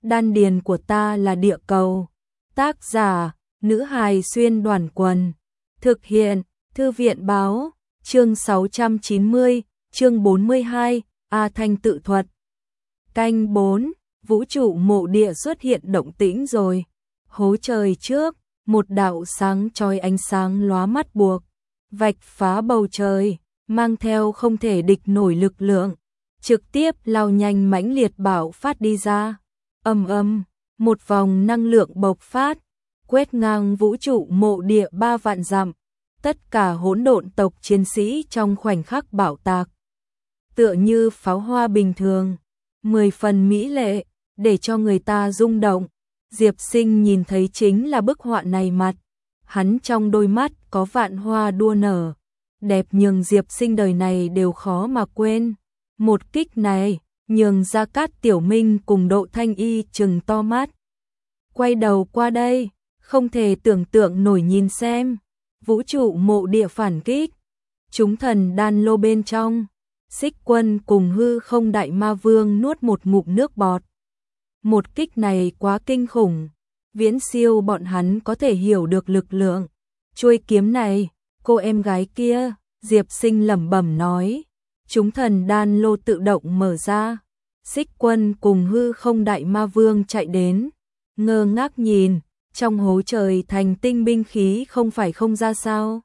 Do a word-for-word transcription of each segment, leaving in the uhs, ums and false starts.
Đan điền của ta là địa cầu. Tác giả, nữ hài xuyên đoàn quần. Thực hiện, thư viện báo, chương sáu trăm chín mươi, chương bốn mươi hai, A Thanh tự thuật. Canh bốn, vũ trụ mộ địa xuất hiện động tĩnh rồi. Hố trời trước, một đạo sáng chói ánh sáng lóa mắt buộc, vạch phá bầu trời, mang theo không thể địch nổi lực lượng, trực tiếp lao nhanh mãnh liệt bạo phát đi ra. Ầm ầm, một vòng năng lượng bộc phát, quét ngang vũ trụ mộ địa ba vạn dặm. Tất cả hỗn độn tộc chiến sĩ trong khoảnh khắc bạo tạc, tựa như pháo hoa bình thường, mười phần mỹ lệ, để cho người ta rung động. Diệp Sinh nhìn thấy chính là bức họa này mặt, hắn trong đôi mắt có vạn hoa đua nở, đẹp nhường Diệp Sinh đời này đều khó mà quên. Một kích này, nhường Gia Cát Tiểu Minh cùng Độ Thanh Y trừng to mắt. Quay đầu qua đây, không thể tưởng tượng nổi nhìn xem. Vũ trụ mộ địa phản kích, chúng thần đan lô bên trong, Xích Quân cùng hư không đại ma vương nuốt một ngụm nước bọt. Một kích này quá kinh khủng, viễn siêu bọn hắn có thể hiểu được lực lượng. Chuôi kiếm này, cô em gái kia, Diệp Sinh lẩm bẩm nói. Chúng thần đan lô tự động mở ra, Xích Quân cùng hư không đại ma vương chạy đến, ngơ ngác nhìn. Trong hố trời thành tinh binh khí không phải không ra sao?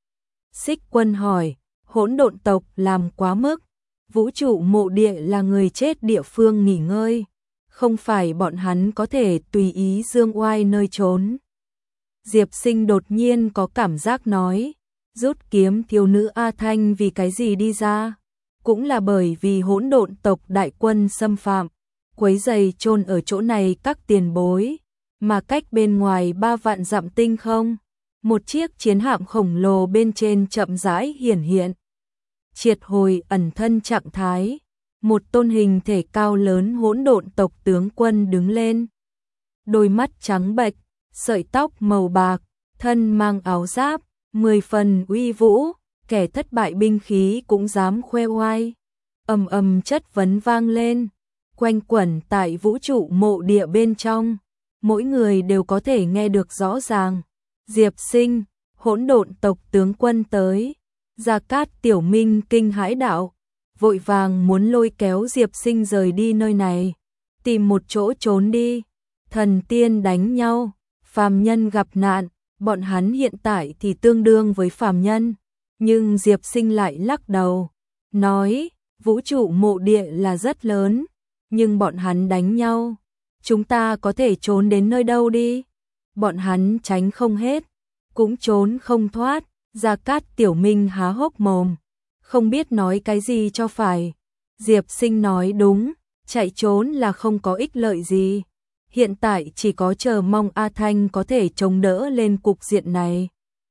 Xích Quân hỏi, hỗn độn tộc làm quá mức, vũ trụ mộ địa là người chết địa phương nghỉ ngơi, không phải bọn hắn có thể tùy ý dương oai nơi trốn. Diệp Sinh đột nhiên có cảm giác nói, rút kiếm thiếu nữ A Thanh vì cái gì đi ra? Cũng là bởi vì hỗn độn tộc đại quân xâm phạm, quấy rầy chôn ở chỗ này các tiền bối. Mà cách bên ngoài ba vạn dặm tinh không, một chiếc chiến hạm khổng lồ bên trên chậm rãi hiển hiện. Triệt hồi ẩn thân trạng thái, một tôn hình thể cao lớn hỗn độn tộc tướng quân đứng lên. Đôi mắt trắng bệch, sợi tóc màu bạc, thân mang áo giáp, mười phần uy vũ, kẻ thất bại binh khí cũng dám khoe oai. Ầm ầm chất vấn vang lên, quanh quẩn tại vũ trụ mộ địa bên trong. Mỗi người đều có thể nghe được rõ ràng. Diệp Sinh, hỗn độn tộc tướng quân tới. Gia Cát Tiểu Minh kinh hãi đạo, vội vàng muốn lôi kéo Diệp Sinh rời đi nơi này, tìm một chỗ trốn đi. Thần tiên đánh nhau, phàm nhân gặp nạn, bọn hắn hiện tại thì tương đương với phàm nhân. Nhưng Diệp Sinh lại lắc đầu, nói, vũ trụ mộ địa là rất lớn, nhưng bọn hắn đánh nhau. Chúng ta có thể trốn đến nơi đâu đi? Bọn hắn tránh không hết, cũng trốn không thoát. Gia Cát Tiểu Minh há hốc mồm, không biết nói cái gì cho phải. Diệp Sinh nói đúng, chạy trốn là không có ích lợi gì. Hiện tại chỉ có chờ mong A Thanh có thể chống đỡ lên cục diện này.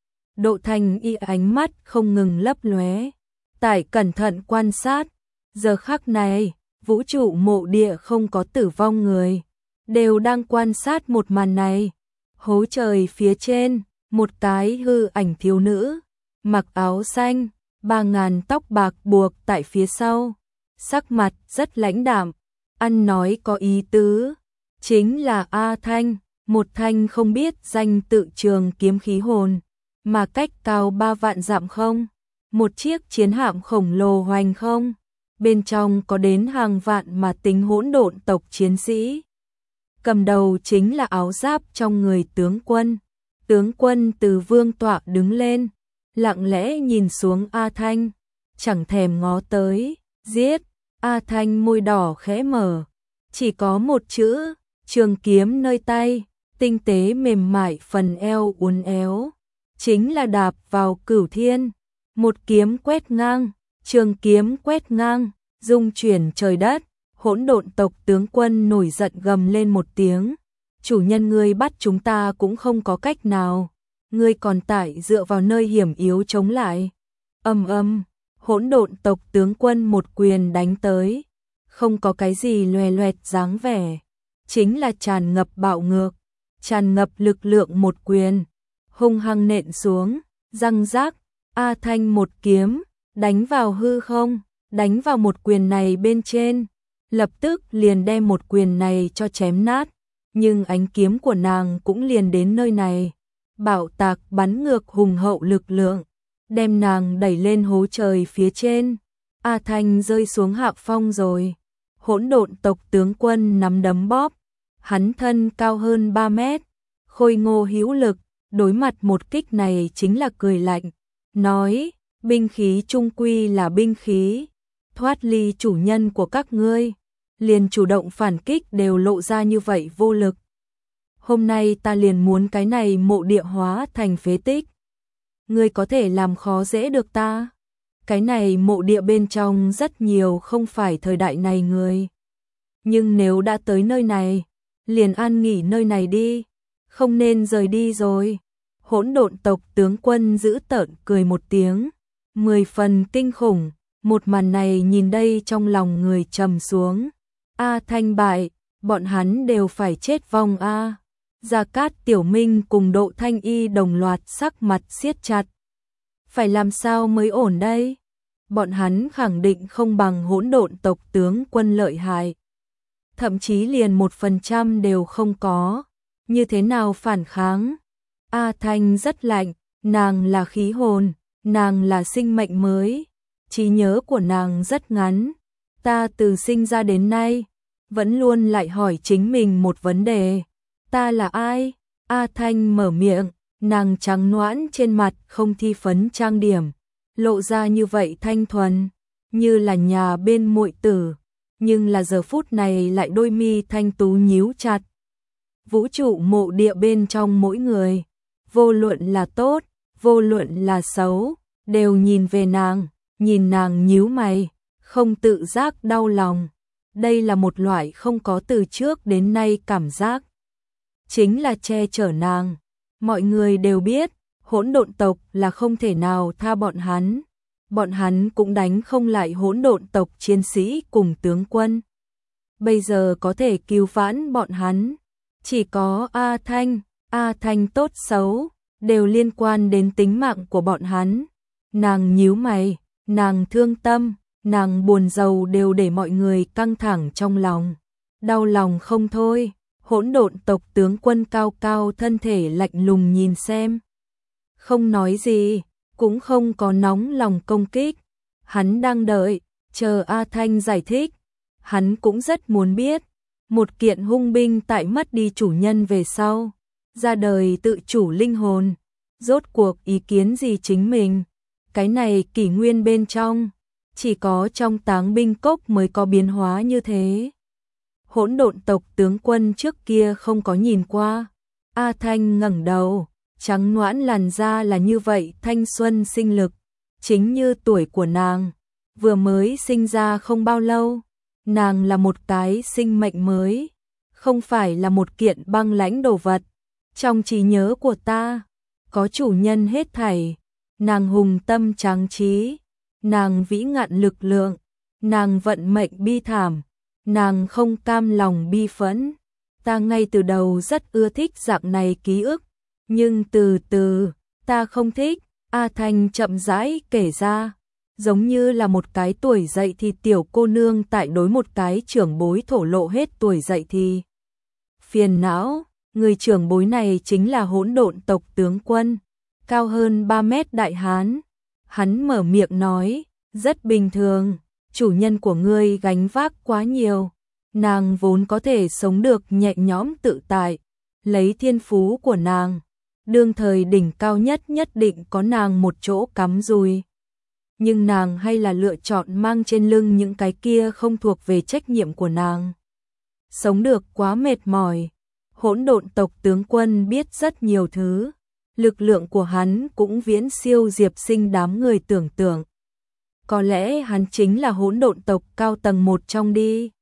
Độ Thanh Y ánh mắt không ngừng lấp lóe, tại cẩn thận quan sát. Giờ khắc này, vũ trụ mộ địa không có tử vong người, đều đang quan sát một màn này. Hố trời phía trên, một cái hư ảnh thiếu nữ, mặc áo xanh, ba ngàn tóc bạc buộc tại phía sau, sắc mặt rất lãnh đạm, ăn nói có ý tứ, chính là A Thanh, một thanh không biết danh tự trường kiếm khí hồn, mà cách cao ba vạn dặm không, một chiếc chiến hạm khổng lồ hoành không, bên trong có đến hàng vạn mà tính hỗn độn tộc chiến sĩ. Cầm đầu chính là áo giáp trong người tướng quân. Tướng quân từ vương tọa đứng lên, lặng lẽ nhìn xuống A Thanh, chẳng thèm ngó tới, giết. A Thanh môi đỏ khẽ mở, chỉ có một chữ, trường kiếm nơi tay, tinh tế mềm mại phần eo uốn éo, chính là đạp vào cửu thiên. Một kiếm quét ngang, trường kiếm quét ngang, dung chuyển trời đất. Hỗn độn tộc tướng quân nổi giận gầm lên một tiếng, chủ nhân ngươi bắt chúng ta cũng không có cách nào, ngươi còn tại dựa vào nơi hiểm yếu chống lại. Ầm ầm, hỗn độn tộc tướng quân một quyền đánh tới, không có cái gì loè loẹt dáng vẻ, chính là tràn ngập bạo ngược, tràn ngập lực lượng một quyền, hung hăng nện xuống, răng rác. A Thanh một kiếm đánh vào hư không, đánh vào một quyền này bên trên. lập tức liền đem một quyền này cho chém nát, nhưng ánh kiếm của nàng cũng liền đến nơi này, bạo tạc bắn ngược hùng hậu lực lượng, đem nàng đẩy lên hố trời phía trên. A Thanh rơi xuống hạ phong rồi. Hỗn độn tộc tướng quân nắm đấm bóp, hắn thân cao hơn ba mét, khôi ngô hữu lực, đối mặt một kích này chính là cười lạnh, nói, binh khí trung quy là binh khí, thoát ly chủ nhân của các ngươi, liền chủ động phản kích đều lộ ra như vậy vô lực. Hôm nay ta liền muốn cái này mộ địa hóa thành phế tích. Ngươi có thể làm khó dễ được ta? Cái này mộ địa bên trong rất nhiều không phải thời đại này người. Nhưng nếu đã tới nơi này, liền an nghỉ nơi này đi, không nên rời đi rồi. Hỗn độn tộc tướng quân giữ tợn cười một tiếng, mười phần kinh khủng, một màn này nhìn đây trong lòng người trầm xuống. A Thanh bại, bọn hắn đều phải chết vong a. Gia Cát Tiểu Minh cùng Độ Thanh Y đồng loạt sắc mặt siết chặt. Phải làm sao mới ổn đây? Bọn hắn khẳng định không bằng hỗn độn tộc tướng quân lợi hại. Thậm chí liền một phần trăm đều không có. Như thế nào phản kháng? A Thanh rất lạnh, nàng là khí hồn, nàng là sinh mệnh mới. Trí nhớ của nàng rất ngắn. Ta từ sinh ra đến nay, vẫn luôn lại hỏi chính mình một vấn đề. Ta là ai? A Thanh mở miệng, nàng trắng nõn trên mặt không thi phấn trang điểm, lộ ra như vậy thanh thuần, như là nhà bên muội tử, nhưng là giờ phút này lại đôi mi thanh tú nhíu chặt. Vũ trụ mộ địa bên trong mỗi người, vô luận là tốt, vô luận là xấu, đều nhìn về nàng, nhìn nàng nhíu mày, không tự giác đau lòng. Đây là một loại không có từ trước đến nay cảm giác. Chính là che chở nàng. Mọi người đều biết, hỗn độn tộc là không thể nào tha bọn hắn. Bọn hắn cũng đánh không lại hỗn độn tộc chiến sĩ cùng tướng quân. Bây giờ có thể cứu vãn bọn hắn. Chỉ có A Thanh, A Thanh tốt xấu, đều liên quan đến tính mạng của bọn hắn. Nàng nhíu mày, nàng thương tâm, nàng buồn rầu đều để mọi người căng thẳng trong lòng. Đau lòng không thôi. Hỗn độn tộc tướng quân cao cao thân thể lạnh lùng nhìn xem. Không nói gì, cũng không có nóng lòng công kích. Hắn đang đợi, chờ A Thanh giải thích. Hắn cũng rất muốn biết, một kiện hung binh tại mất đi chủ nhân về sau, ra đời tự chủ linh hồn, rốt cuộc ý kiến gì chính mình. Cái này kỷ nguyên bên trong, chỉ có trong Táng Binh Cốc mới có biến hóa như thế. Hỗn độn tộc tướng quân trước kia không có nhìn qua. A Thanh ngẩng đầu, trắng nõn làn da là như vậy thanh xuân sinh lực, chính như tuổi của nàng, vừa mới sinh ra không bao lâu. Nàng là một cái sinh mệnh mới, không phải là một kiện băng lãnh đồ vật. Trong trí nhớ của ta, có chủ nhân hết thảy, nàng hùng tâm tráng trí, nàng vĩ ngạn lực lượng, nàng vận mệnh bi thảm. Nàng không cam lòng bi phẫn, ta ngay từ đầu rất ưa thích dạng này ký ức, nhưng từ từ, ta không thích. A Thanh chậm rãi kể ra, giống như là một cái tuổi dậy thì tiểu cô nương tại đối một cái trưởng bối thổ lộ hết tuổi dậy thì. Phiền não, người trưởng bối này chính là hỗn độn tộc tướng quân, cao hơn ba mét đại hán. Hắn mở miệng nói, rất bình thường. Chủ nhân của ngươi gánh vác quá nhiều, nàng vốn có thể sống được nhẹ nhõm tự tại, lấy thiên phú của nàng, đương thời đỉnh cao nhất nhất định có nàng một chỗ cắm rùi. Nhưng nàng hay là lựa chọn mang trên lưng những cái kia không thuộc về trách nhiệm của nàng. Sống được quá mệt mỏi. Hỗn độn tộc tướng quân biết rất nhiều thứ, lực lượng của hắn cũng viễn siêu Diệp Sinh đám người tưởng tượng. Có lẽ hắn chính là hỗn độn tộc cao tầng một trong đi.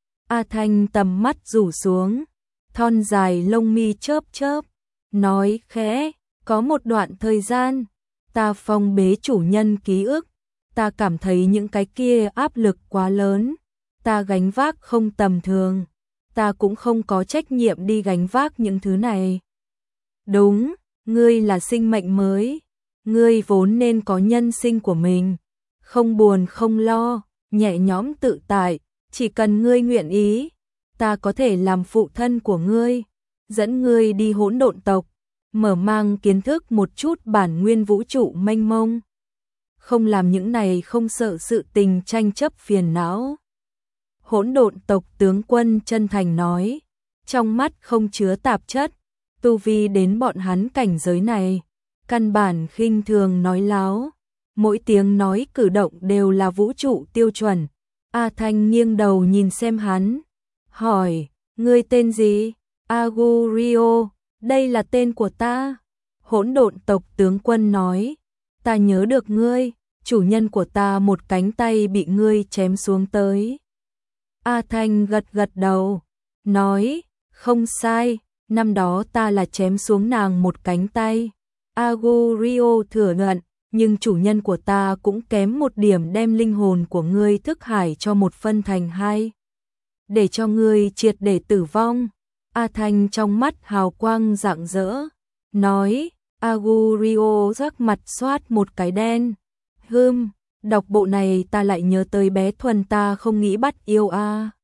A Thanh tầm mắt rủ xuống, thon dài lông mi chớp chớp, nói khẽ, có một đoạn thời gian, ta phong bế chủ nhân ký ức, ta cảm thấy những cái kia áp lực quá lớn, ta gánh vác không tầm thường, ta cũng không có trách nhiệm đi gánh vác những thứ này. Đúng, ngươi là sinh mệnh mới, ngươi vốn nên có nhân sinh của mình. Không buồn không lo, nhẹ nhõm tự tại, chỉ cần ngươi nguyện ý, ta có thể làm phụ thân của ngươi, dẫn ngươi đi hỗn độn tộc, mở mang kiến thức một chút bản nguyên vũ trụ mênh mông. Không làm những này không sợ sự tình tranh chấp phiền não. Hỗn độn tộc tướng quân chân thành nói, trong mắt không chứa tạp chất, tu vi đến bọn hắn cảnh giới này, căn bản khinh thường nói láo, mỗi tiếng nói cử động đều là vũ trụ tiêu chuẩn. A Thanh nghiêng đầu nhìn xem hắn, hỏi, ngươi tên gì? Agurio, đây là tên của ta. Hỗn độn tộc tướng quân nói, ta nhớ được ngươi, chủ nhân của ta một cánh tay bị ngươi chém xuống tới. A Thanh gật gật đầu, nói, không sai, năm đó ta là chém xuống nàng một cánh tay. Agurio thừa nhận, nhưng chủ nhân của ta cũng kém một điểm đem linh hồn của ngươi thức hải cho một phân thành hai, để cho ngươi triệt để tử vong. A Thanh trong mắt hào quang rạng rỡ, nói, Agurio rắc mặt xoát một cái đen. Hừm, đọc bộ này ta lại nhớ tới bé Thuần ta không nghĩ bắt yêu a.